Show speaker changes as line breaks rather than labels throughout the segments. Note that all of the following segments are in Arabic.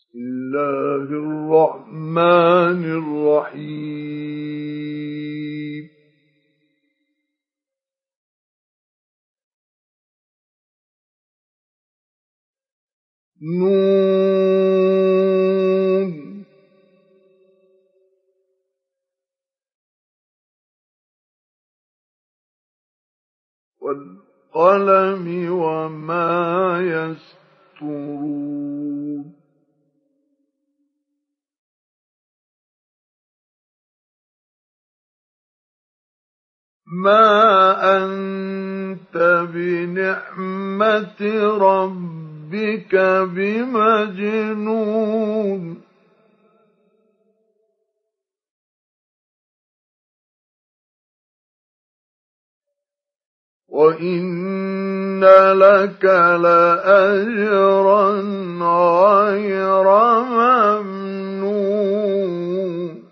الله الرحمن الرحيم نون والقلم وما يسطرون ما أنت بنعمة ربك بمجنون وإن لك لأجرا غير ممنون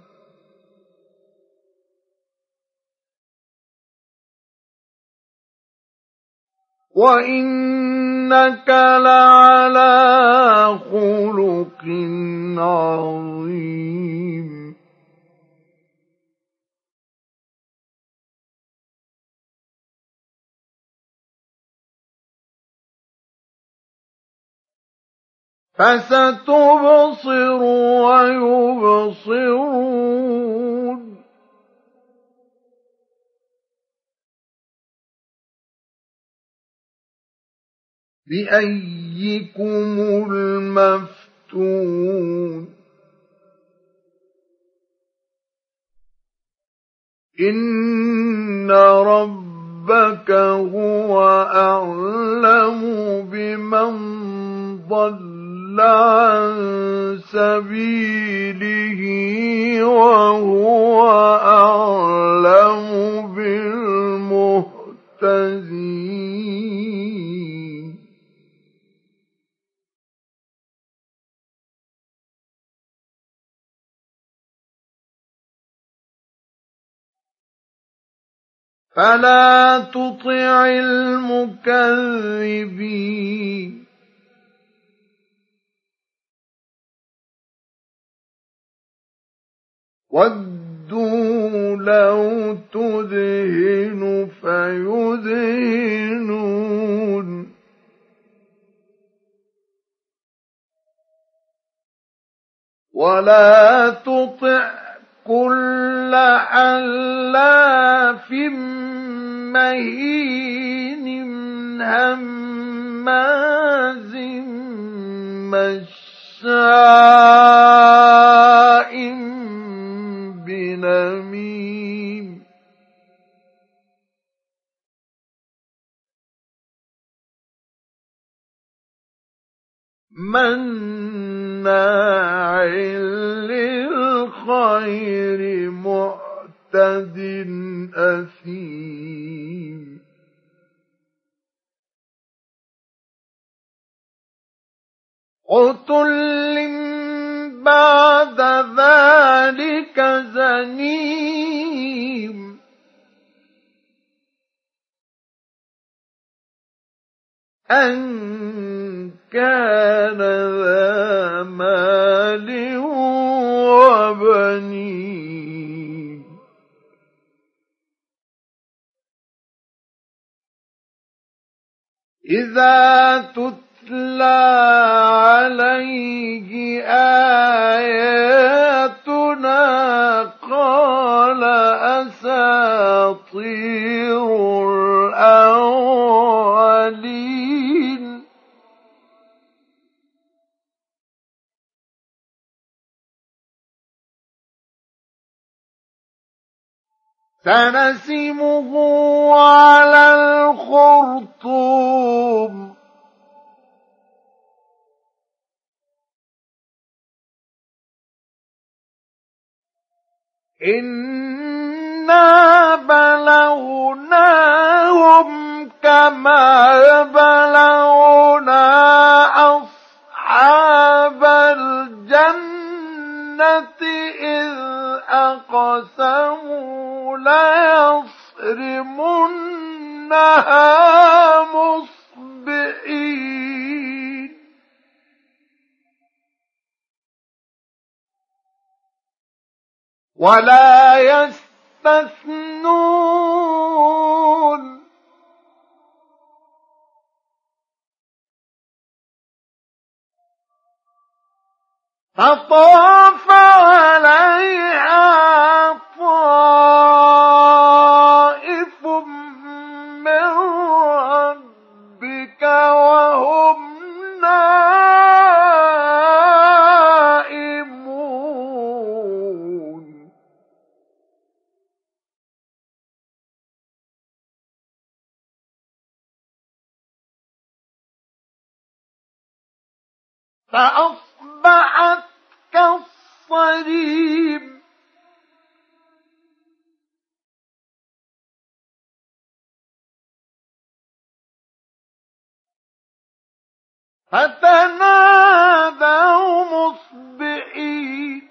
وإنك لعلى خلق عظيم فستبصر ويبصرون بأيكم المفتون إن ربك هو أعلم بمن ضل عن سبيله وهو أعلم بالمهتدين فلا تطع المكذبين وَدُّوا لَوْ تُدْهِنُ فَيُدْهِنُونَ وَلَا تُطِعْ كُلَّ حَلَّافٍ مَّهِينٍ هَمَّازٍ مَّشَّاءٍ بِنَمِيمٍ مَّنَّاعٍ لِّلْخَيْرِ مُعْتَدٍ أَثِيمٍ عُتُلٍّ بَعْدَ ذَلِكَ زَنِيمٍ أَن كَانَ ذَا مَالٍ وَبَنِينَ إِذَا تُتْلَىٰ عَلَيْهِ آيَاتُنَا قَالَ أَسَاطِيرُ الْأَوَّلِينَ سَنَسِمُهُ عَلَى الْخُرْطُومِ إِنَّا بَلَوْنَاهُمْ كَمَا بَلَوْنَا أَصْحَابَ الْجَنَّةِ إِذْ أَقْسَمُوا لَيَصْرِمُنَّهَا مُصْبِحِينَ ولا يستثنون فطاف عليها طائف من ربك وهم نائمون فأصبحت كالصريم فتنادوا مصبحين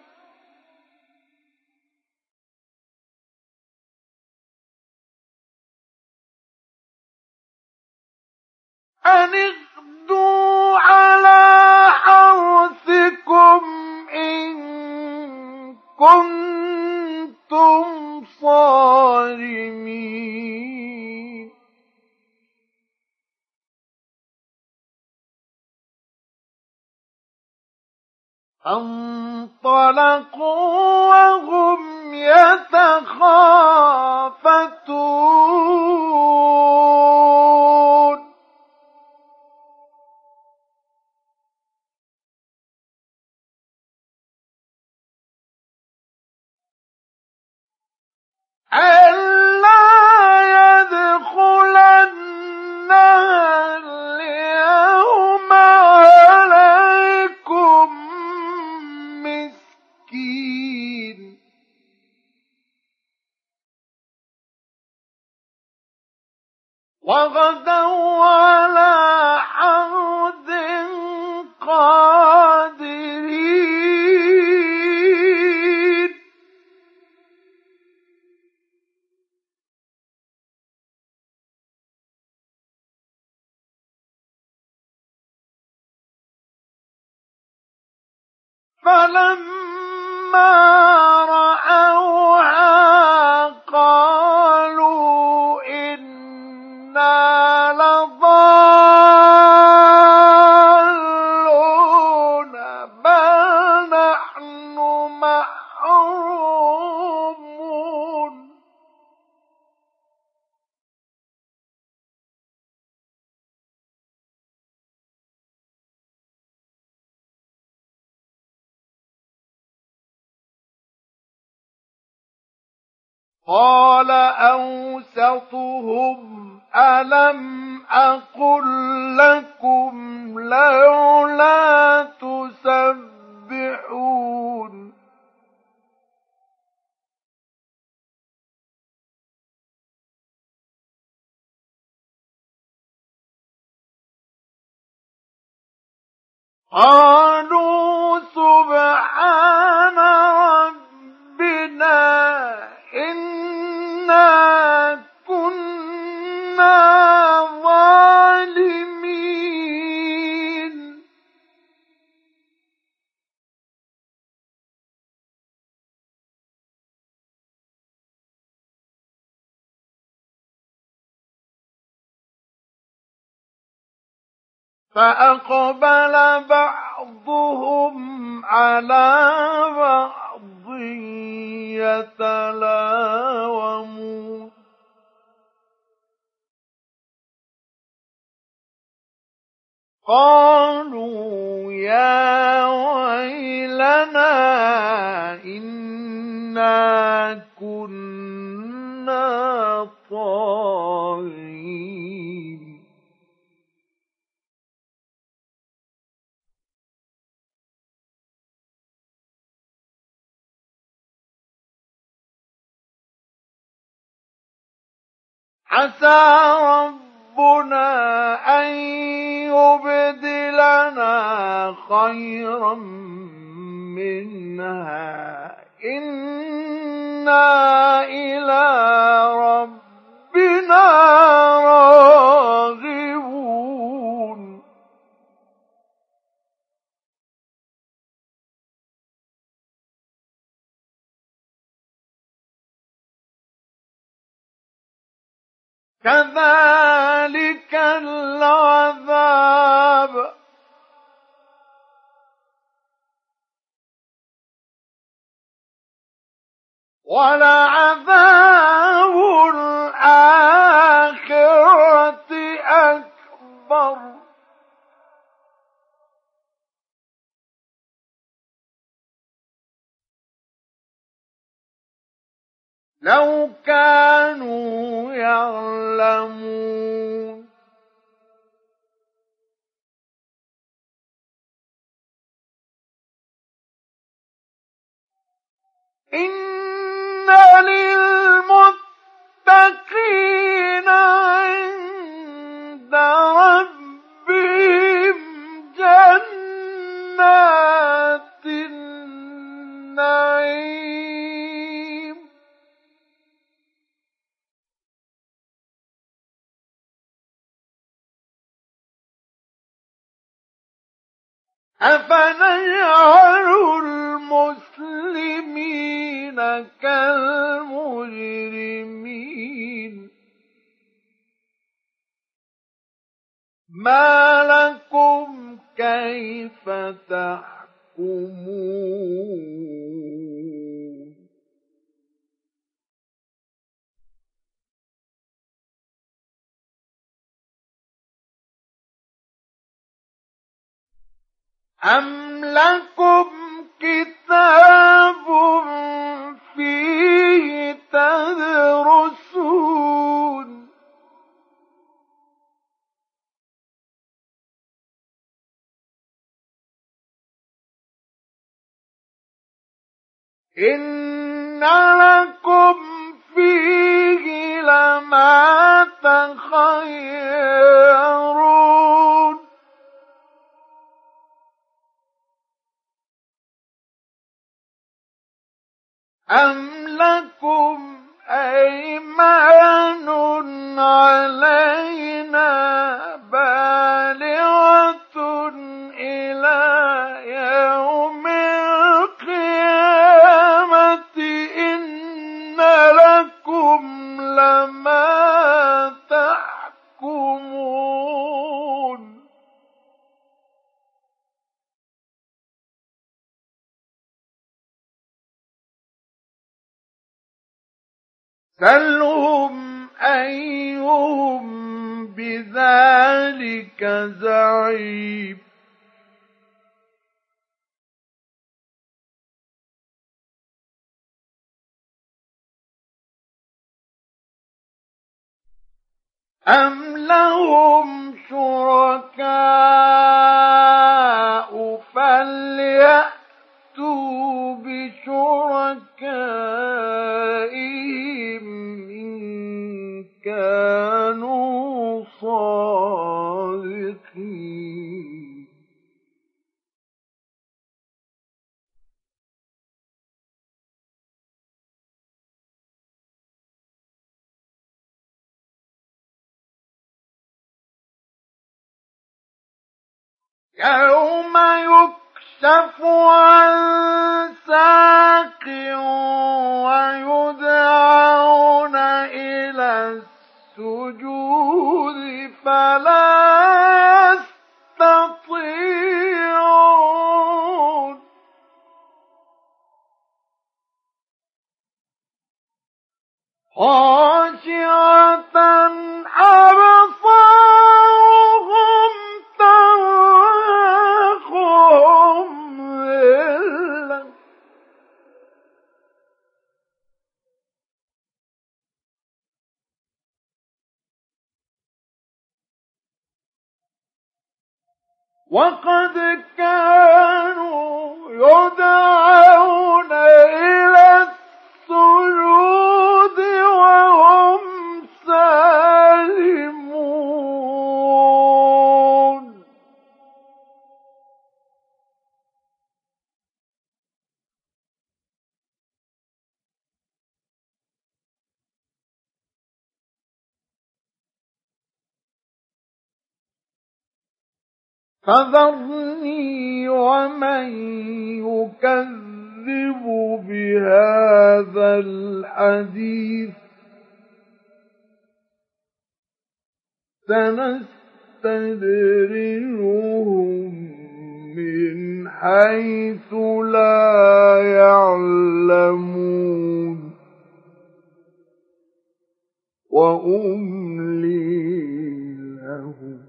أن اغدوا على حرثكم إن كنتم صارمين فانطلقوا وهم يتخافتون ألا يدخلنها اليوم عليكم مسكين وغدوا على حرد قادرين فلما رأوها قالوا إنا لضالون بل نحن محرومون قال أوسطهم ألم أقل لكم لولا تسبحون قالوا سبحان ربنا إنا كنا ظالمين فأقبل بعضهم على بعض يتلاومون قالوا يا ويلنا إنا كنا طاغين عسى ربنا أن يبدلنا خيرا منها إنا إلى ربنا راغبون كذلك العذاب ولعذاب الآخرة أكبر لو كانوا يعلمون إن للمتقين عند ربهم جنات النعيم أفنجعل المسلمين كالمجرمين ما لكم كيف تحكمون أم لكم كتاب فيه تدرسون إن لكم فيه لما تخيرون أم لكم أيمان علينا بالغة إلى يوم القيامة إن لكم لما تحكمون سلهم أيهم بذلك زعيم أم لهم شركاء فليأتوا بشركائهم إن كانوا صادقين يوم يكشف عن ساق ويدعون إلى السجود فلا يستطيعون خاشعة أبصارهم ترهقهم ذلة وقد كانوا يدعون إلى السجود وهم سالمون فذرني ومن يكذب بهذا الحديث سنستدرجهم من حيث لا يعلمون وأملي لهم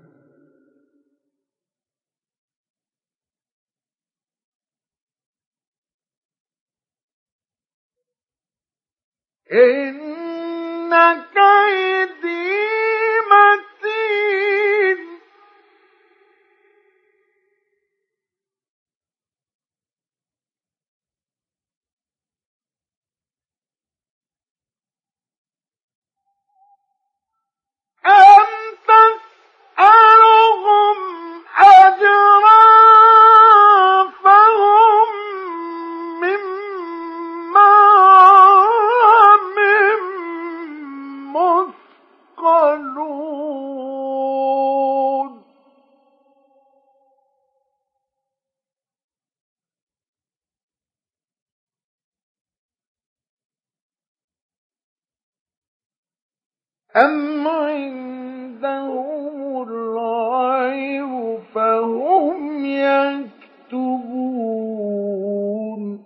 إن كيدي متين أم تسألهم أجرا فهم من مغرم مثقلون أم عندهم الغيب فهم يكتبون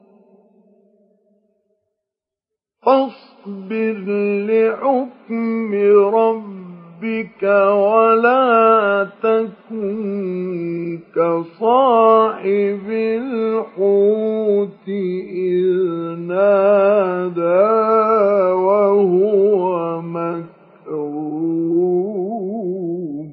فاصبر لحكم ربك ولا تكن كصاحب الحوت إذ نادى وهو مكظوم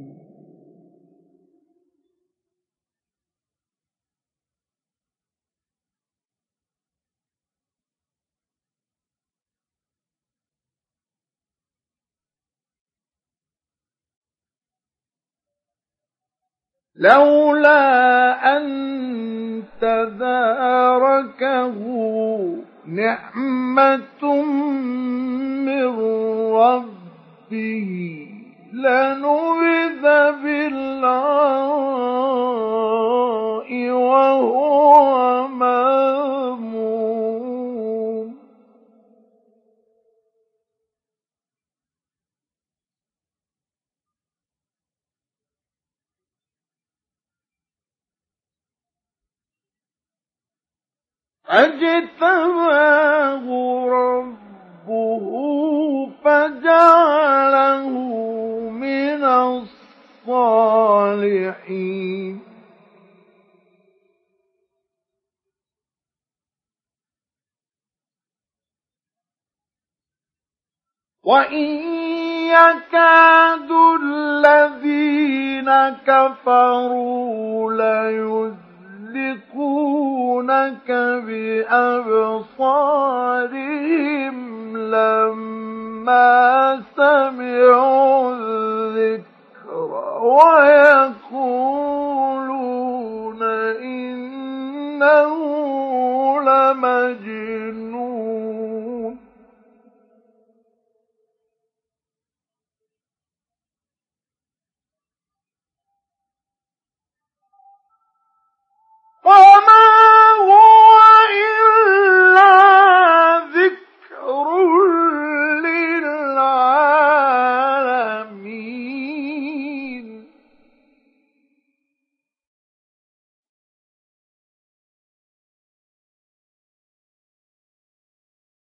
لولا أن تداركه نعمة من ربه لنبذ بالعراء وهو مذموم فاجتباه ربه فجعله من الصالحين وإن يكاد الذين كفروا ليزلقونك بأبصارهم لما سمعوا الذكر ويقولون إنه لمجنون